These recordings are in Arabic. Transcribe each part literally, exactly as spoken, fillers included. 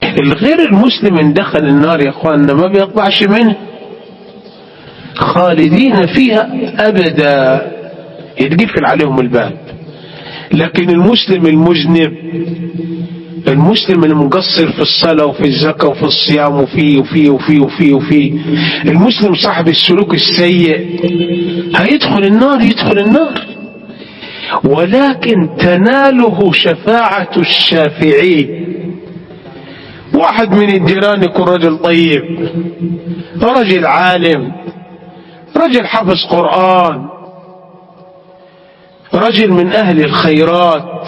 الغير المسلم ان دخل النار يا اخواننا ما بيطلعش منه، خالدين فيها ابدا، يتقفل عليهم الباب. لكن المسلم المذنب، المسلم المقصر في الصلاة وفي الزكاة وفي الصيام وفي وفي وفي وفي وفي المسلم صاحب السلوك السيء هيدخل النار، يدخل النار. ولكن تناله شفاعة الشافعين. واحد من الجيران يكون رجل طيب، رجل عالم، رجل حفظ قرآن، رجل من أهل الخيرات،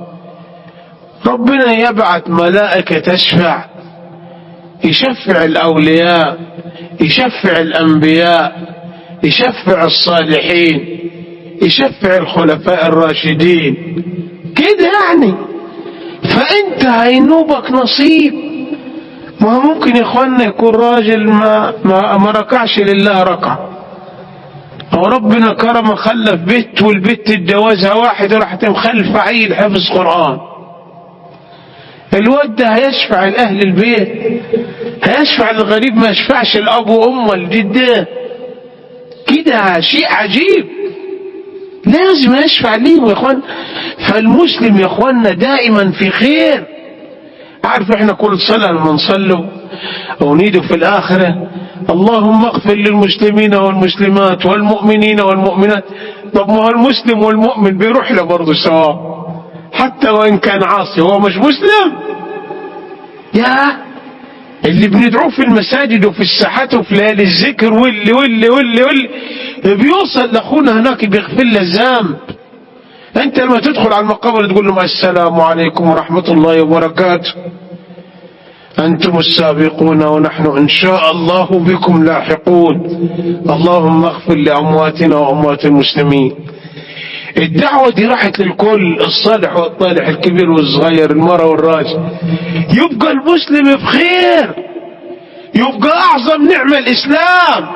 ربنا يبعث ملائكة تشفع، يشفع الأولياء، يشفع الأنبياء، يشفع الصالحين، يشفع الخلفاء الراشدين كده يعني. فأنت هينوبك نصيب. ما ممكن يا اخوانا يكون راجل ما, ما, ما ركعش لله ركعة، أو ربنا كرم خلف بيت والبيت اتجوزها واحد وراحت مخلفة عيل حفظ قرآن، الواد ده هيشفع لأهل البيت، هيشفع للغريب، ما يشفعش الأب وأمه الجدة. كده شيء عجيب، لازم يشفع ليهم يا اخوان. فالمسلم يا اخواننا دائما في خير. عارف احنا كل صلاة لما نصلوا ونيدوا في الآخرة اللهم اغفر للمسلمين والمسلمات والمؤمنين والمؤمنات، طب ما هو المسلم والمؤمن بيروح له برضه سواء، حتى وإن كان عاصي هو مش مسلم. يا اللي بندعوه في المساجد وفي الساحات وفي ليالي الذكر واللي واللي واللي واللي بيوصل لأخونا هناك بيغفر له الذنب. أنت لما تدخل على المقابر تقول لهم السلام عليكم ورحمة الله وبركاته، أنتم السابقون ونحن إن شاء الله بكم لاحقون، اللهم اغفر لأمواتنا وأموات المسلمين. الدعوة دي راحت للكل، الصالح والطالح، الكبير والصغير، المرأة والراجل. يبقى المسلم بخير، يبقى أعظم نعمة الإسلام،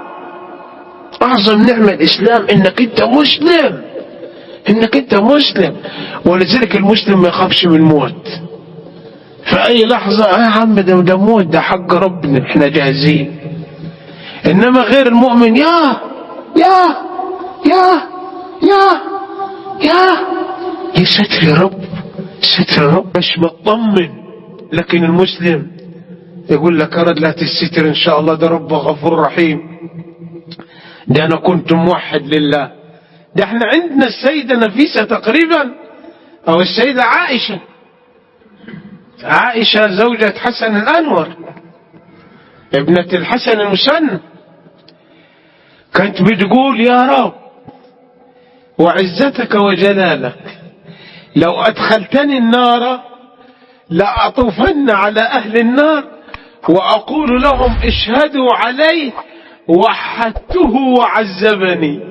أعظم نعمة الإسلام إنك أنت مسلم، إنك أنت مسلم. ولذلك المسلم ما يخافش من الموت في أي لحظة. آه يا عم ده ده موت، ده حق ربنا، إحنا جاهزين. إنما غير المؤمن يا يا يا يا يا يا ستر يا رب، ستر يا رب، مش مطمن. لكن المسلم يقول لك أرد لا تستر إن شاء الله، ده رب غفور رحيم، ده أنا كنت موحد لله. ده احنا عندنا السيدة نفيسة تقريبا، أو السيدة عائشة، عائشة زوجة حسن الأنور ابنة الحسن المسن، كانت بتقول يا رب وعزتك وجلالك لو أدخلتني النار لأطوفن على أهل النار وأقول لهم اشهدوا عليه وحدته وعذبني.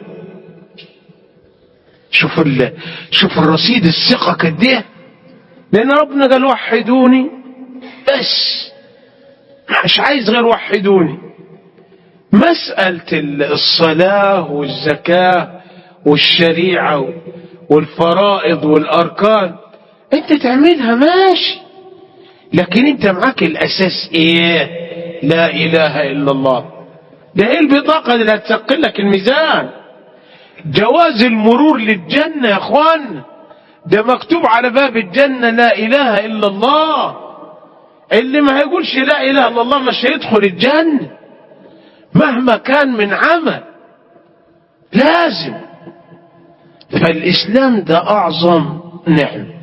شوف ال... شوف الرصيد الثقة كده، لأن ربنا قال وحدوني بس، مش عايز غير وحدوني. مسألة الصلاة والزكاة والشريعة والفرائض والأركان أنت تعملها ماشي، لكن أنت معاك الأساس إيه؟ لا إله إلا الله. ده إيه البطاقة اللي هتثقل لك الميزان؟ جواز المرور للجنة يا أخوان، ده مكتوب على باب الجنة لا إله إلا الله. اللي ما هيقولش لا إله إلا الله مش هيدخل الجنة مهما كان من عمل، لازم. فالإسلام ده أعظم نعم.